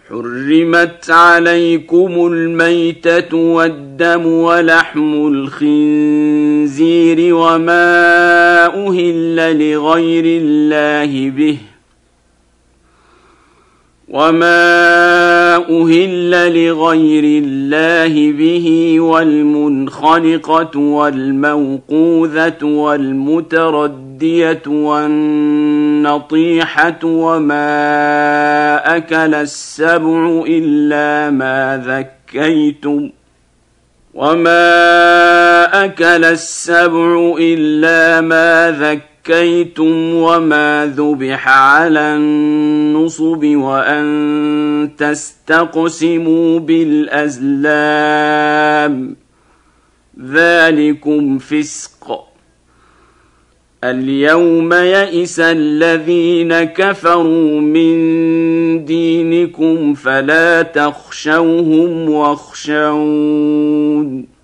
حرمت عليكم الميتة والدم ولحم الخنزير وما أهل لغير الله به والمنخنقة والموقوذة والمتردية والنطيحة وما أكل السبع إلا ما ذكيتم وما ذبح على النصب وأن تستقسموا بالأزلام ذلكم فسق. اليوم يئس الذين كفروا من دينكم فلا تخشوهم واخشون.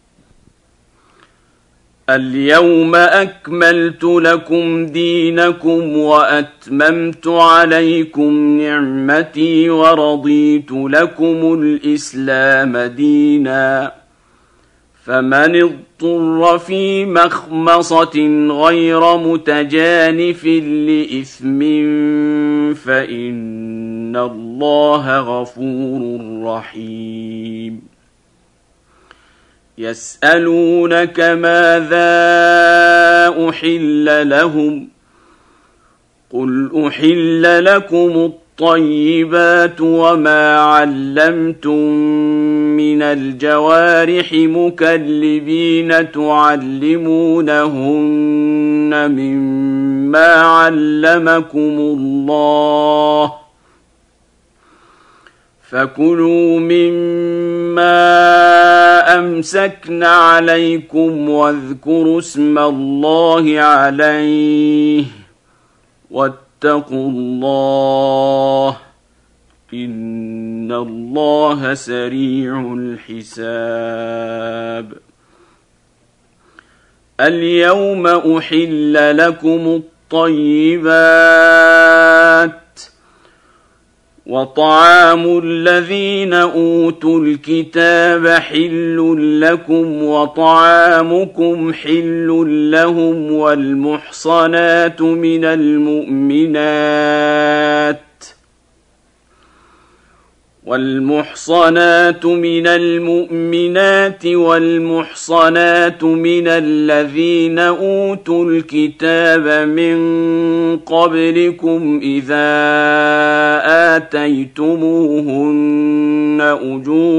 اليوم أكملت لكم دينكم وأتممت عليكم نعمتي ورضيت لكم الإسلام دينا. فمن اضطر في مخمصة غير متجانف لإثم فإن الله غفور رحيم. يسألونك ماذا أحل لهم قل أحل لكم الطيبات وما علمتم من الجوارح مكلبين تعلمونهن مما علمكم الله فكلوا مما أمسكن عليكم واذكروا اسم الله عليه واتقوا الله إن الله سريع الحساب. اليوم أحل لكم الطيبات وطعام الذين أوتوا الكتاب حل لكم وطعامكم حل لهم والمحصنات من المؤمنات والمحصنات من الذين أوتوا الكتاب من قبلكم إذا آتيتموهن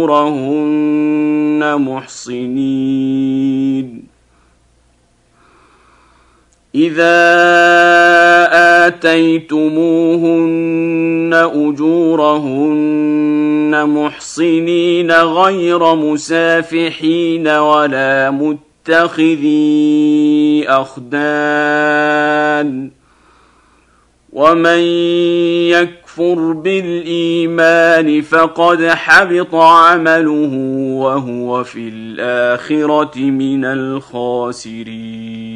أجورهن محصنين غير مسافحين ولا متخذي أخدان. ومن يكفر بالإيمان فقد حبط عمله وهو في الآخرة من الخاسرين.